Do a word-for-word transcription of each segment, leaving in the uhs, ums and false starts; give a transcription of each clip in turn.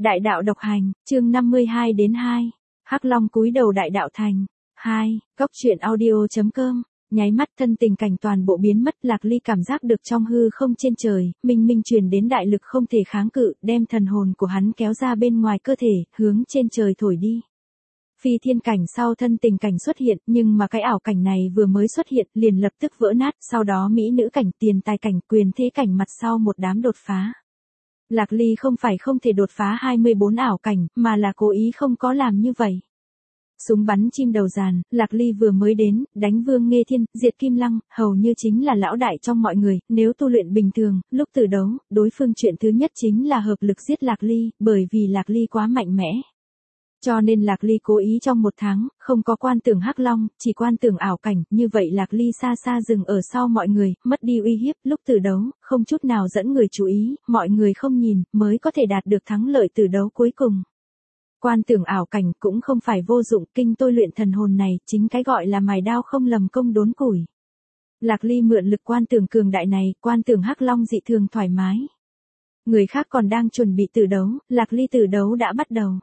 Đại đạo độc hành, chương năm mươi hai đến hai. Hắc Long cúi đầu đại đạo thành. hai. Góc truyện audio chấm com. Nháy mắt thân tình cảnh toàn bộ biến mất, Lạc Ly cảm giác được trong hư không trên trời, minh minh truyền đến đại lực không thể kháng cự, đem thần hồn của hắn kéo ra bên ngoài cơ thể, hướng trên trời thổi đi. Phi thiên cảnh sau thân tình cảnh xuất hiện, nhưng mà cái ảo cảnh này vừa mới xuất hiện, liền lập tức vỡ nát, sau đó mỹ nữ cảnh, tiền tài cảnh, quyền thế cảnh mặt sau một đám đột phá. Lạc Ly không phải không thể đột phá hai mươi bốn ảo cảnh, mà là cố ý không có làm như vậy. Súng bắn chim đầu giàn, Lạc Ly vừa mới đến, đánh Vương Nghê Thiên, diệt Kim Lăng, hầu như chính là lão đại trong mọi người, nếu tu luyện bình thường, lúc tử đấu, đối phương chuyện thứ nhất chính là hợp lực giết Lạc Ly, bởi vì Lạc Ly quá mạnh mẽ. Cho nên Lạc Ly cố ý trong một tháng, không có quan tưởng Hắc Long, chỉ quan tưởng ảo cảnh, như vậy Lạc Ly xa xa dừng ở sau mọi người, mất đi uy hiếp, lúc tử đấu, không chút nào dẫn người chú ý, mọi người không nhìn, mới có thể đạt được thắng lợi tử đấu cuối cùng. Quan tưởng ảo cảnh cũng không phải vô dụng, kinh tôi luyện thần hồn này, chính cái gọi là mài đao không lầm công đốn củi. Lạc Ly mượn lực quan tưởng cường đại này, quan tưởng Hắc Long dị thường thoải mái. Người khác còn đang chuẩn bị tử đấu, Lạc Ly tử đấu đã bắt đầu.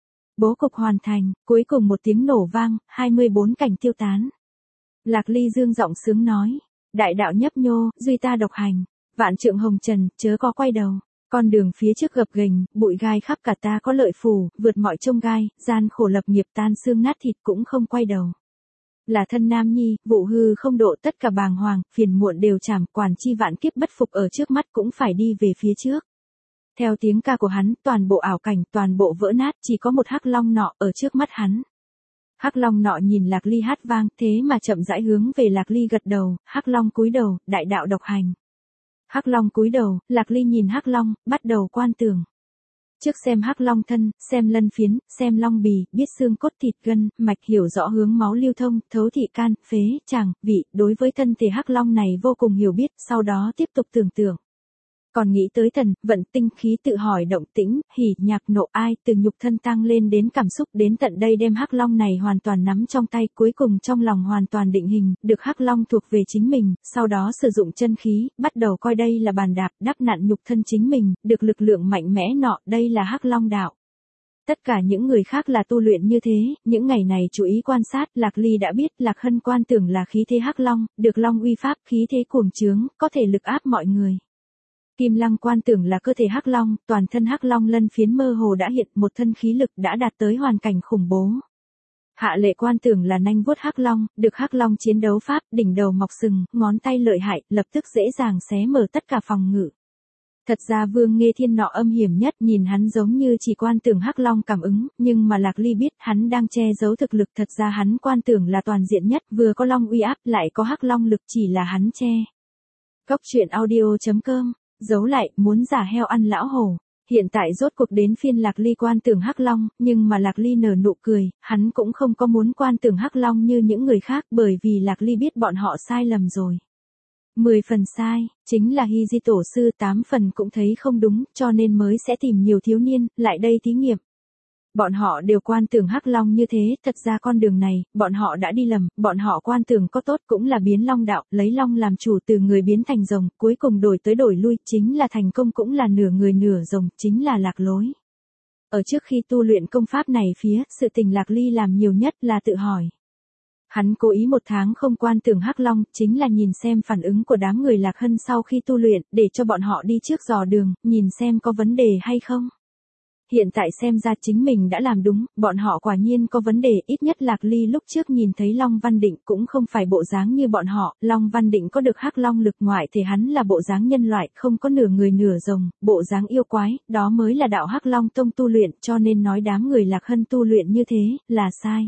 Bố cục hoàn thành, cuối cùng một tiếng nổ vang, hai mươi bốn cảnh tiêu tán. Lạc Ly dương giọng sướng nói, đại đạo nhấp nhô, duy ta độc hành, vạn trượng hồng trần, chớ có quay đầu, con đường phía trước gập ghềnh, bụi gai khắp cả ta có lợi phù, vượt mọi chông gai, gian khổ lập nghiệp tan xương nát thịt cũng không quay đầu. Là thân nam nhi, vụ hư không độ tất cả bàng hoàng, phiền muộn đều chảm, quản chi vạn kiếp bất phục ở trước mắt cũng phải đi về phía trước. Theo tiếng ca của hắn, toàn bộ ảo cảnh, toàn bộ vỡ nát, chỉ có một Hắc Long nọ ở trước mắt hắn. Hắc Long nọ nhìn Lạc Ly hát vang, thế mà chậm rãi hướng về Lạc Ly gật đầu, Hắc Long cúi đầu, đại đạo độc hành. Hắc Long cúi đầu, Lạc Ly nhìn Hắc Long, bắt đầu quan tưởng. Trước xem Hắc Long thân, xem lân phiến, xem long bì, biết xương cốt thịt gân, mạch, hiểu rõ hướng máu lưu thông, thấu thị can, phế, tràng, vị, đối với thân thể Hắc Long này vô cùng hiểu biết, sau đó tiếp tục tưởng tượng. Còn nghĩ tới thần, vận tinh khí tự hỏi động tĩnh, hỉ, nhạc, nộ ai, từ nhục thân tăng lên đến cảm xúc đến tận đây đem Hắc Long này hoàn toàn nắm trong tay, cuối cùng trong lòng hoàn toàn định hình, được Hắc Long thuộc về chính mình, sau đó sử dụng chân khí, bắt đầu coi đây là bàn đạp, đắp nặn nhục thân chính mình, được lực lượng mạnh mẽ nọ, đây là Hắc Long đạo. Tất cả những người khác là tu luyện như thế, những ngày này chú ý quan sát, Lạc Ly đã biết, Lạc Hân quan tưởng là khí thế Hắc Long, được Long uy pháp, khí thế cuồng trướng, có thể lực áp mọi người. Kim Lăng quan tưởng là cơ thể Hắc Long, toàn thân Hắc Long lân phiến mơ hồ đã hiện, một thân khí lực đã đạt tới hoàn cảnh khủng bố. Hạ Lệ quan tưởng là nanh vuốt Hắc Long, được Hắc Long chiến đấu pháp, đỉnh đầu mọc sừng, ngón tay lợi hại, lập tức dễ dàng xé mở tất cả phòng ngự. Thật ra Vương Nghê Thiên nọ âm hiểm nhất, nhìn hắn giống như chỉ quan tưởng Hắc Long cảm ứng, nhưng mà Lạc Ly biết hắn đang che giấu thực lực, thật ra hắn quan tưởng là toàn diện nhất, vừa có Long uy áp, lại có Hắc Long lực, chỉ là hắn che. Góc truyện audio chấm com. Giấu lại, muốn giả heo ăn lão hổ. Hiện tại rốt cuộc đến phiên Lạc Ly quan tưởng Hắc Long, nhưng mà Lạc Ly nở nụ cười, hắn cũng không có muốn quan tưởng Hắc Long như những người khác, bởi vì Lạc Ly biết bọn họ sai lầm rồi. mười phần sai, chính là Hy Di tổ sư, tám phần cũng thấy không đúng, cho nên mới sẽ tìm nhiều thiếu niên, lại đây thí nghiệm. Bọn họ đều quan tưởng Hắc Long như thế, thật ra con đường này, bọn họ đã đi lầm, bọn họ quan tưởng có tốt cũng là biến Long đạo, lấy Long làm chủ từ người biến thành rồng, cuối cùng đổi tới đổi lui, chính là thành công cũng là nửa người nửa rồng, chính là lạc lối. Ở trước khi tu luyện công pháp này phía, sự tình Lạc Ly làm nhiều nhất là tự hỏi. Hắn cố ý một tháng không quan tưởng Hắc Long, chính là nhìn xem phản ứng của đám người Lạc Hân sau khi tu luyện, để cho bọn họ đi trước dò đường, nhìn xem có vấn đề hay không. Hiện tại xem ra chính mình đã làm đúng, bọn họ quả nhiên có vấn đề, ít nhất Lạc Ly lúc trước nhìn thấy Long Văn Định cũng không phải bộ dáng như bọn họ, Long Văn Định có được Hắc Long lực, ngoại thể hắn là bộ dáng nhân loại, không có nửa người nửa rồng, bộ dáng yêu quái, đó mới là đạo Hắc Long tông tu luyện, cho nên nói đám người Lạc Hân tu luyện như thế, là sai.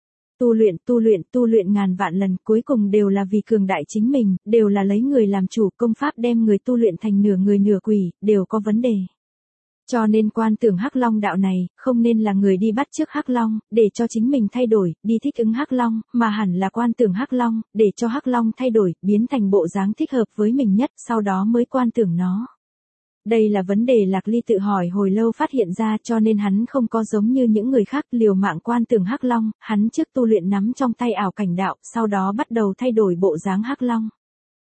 Tu luyện, tu luyện, tu luyện ngàn vạn lần, cuối cùng đều là vì cường đại chính mình, đều là lấy người làm chủ, công pháp đem người tu luyện thành nửa người nửa quỷ, đều có vấn đề. Cho nên quan tưởng Hắc Long đạo này, không nên là người đi bắt chước Hắc Long, để cho chính mình thay đổi, đi thích ứng Hắc Long, mà hẳn là quan tưởng Hắc Long, để cho Hắc Long thay đổi, biến thành bộ dáng thích hợp với mình nhất, sau đó mới quan tưởng nó. Đây là vấn đề Lạc Ly tự hỏi hồi lâu phát hiện ra, cho nên hắn không có giống như những người khác liều mạng quan tưởng Hắc Long, hắn trước tu luyện nắm trong tay ảo cảnh đạo, sau đó bắt đầu thay đổi bộ dáng Hắc Long.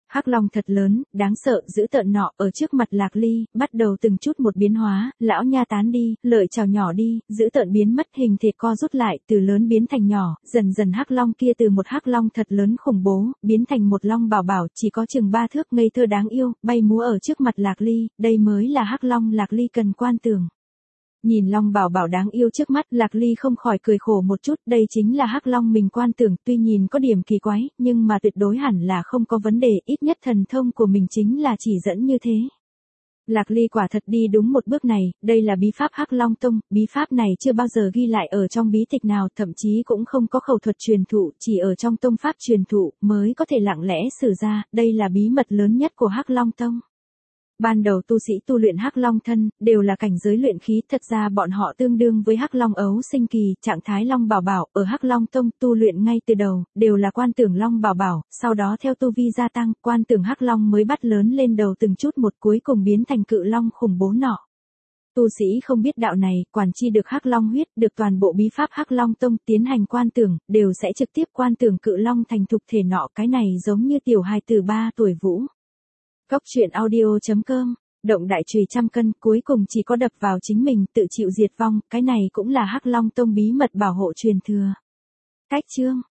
Hắc long thật lớn, đáng sợ, dữ tợn nọ ở trước mặt Lạc Ly, bắt đầu từng chút một biến hóa, lão nha tán đi, lợi chào nhỏ đi, dữ tợn biến mất, hình thể co rút lại, từ lớn biến thành nhỏ, dần dần hắc long kia từ một hắc long thật lớn khủng bố, biến thành một long bảo bảo, chỉ có chừng ba thước, ngây thơ đáng yêu, bay múa ở trước mặt Lạc Ly, đây mới là hắc long Lạc Ly cần quan tưởng. Nhìn long bảo bảo đáng yêu trước mắt, Lạc Ly không khỏi cười khổ một chút, đây chính là hắc long mình quan tưởng, tuy nhìn có điểm kỳ quái, nhưng mà tuyệt đối hẳn là không có vấn đề, ít nhất thần thông của mình chính là chỉ dẫn như thế. Lạc Ly quả thật đi đúng một bước này, đây là bí pháp Hắc Long Tông, bí pháp này chưa bao giờ ghi lại ở trong bí tịch nào, thậm chí cũng không có khẩu thuật truyền thụ, chỉ ở trong tông pháp truyền thụ mới có thể lặng lẽ sử ra, đây là bí mật lớn nhất của Hắc Long Tông. Ban đầu tu sĩ tu luyện Hắc Long thân, đều là cảnh giới luyện khí, thật ra bọn họ tương đương với Hắc Long ấu sinh kỳ, trạng thái Long Bảo Bảo, ở Hắc Long Tông tu luyện ngay từ đầu, đều là quan tưởng Long Bảo Bảo, sau đó theo tu vi gia tăng, quan tưởng Hắc Long mới bắt lớn lên đầu từng chút một, cuối cùng biến thành cự Long khủng bố nọ. Tu sĩ không biết đạo này, quản chi được Hắc Long huyết, được toàn bộ bí pháp Hắc Long Tông tiến hành quan tưởng, đều sẽ trực tiếp quan tưởng cự Long thành thục thể nọ, cái này giống như tiểu hài từ ba tuổi vũ. Góc truyện audio chấm com, động đại chùy trăm cân, cuối cùng chỉ có đập vào chính mình, tự chịu diệt vong, cái này cũng là Hắc Long Tông bí mật bảo hộ truyền thừa. Cách chương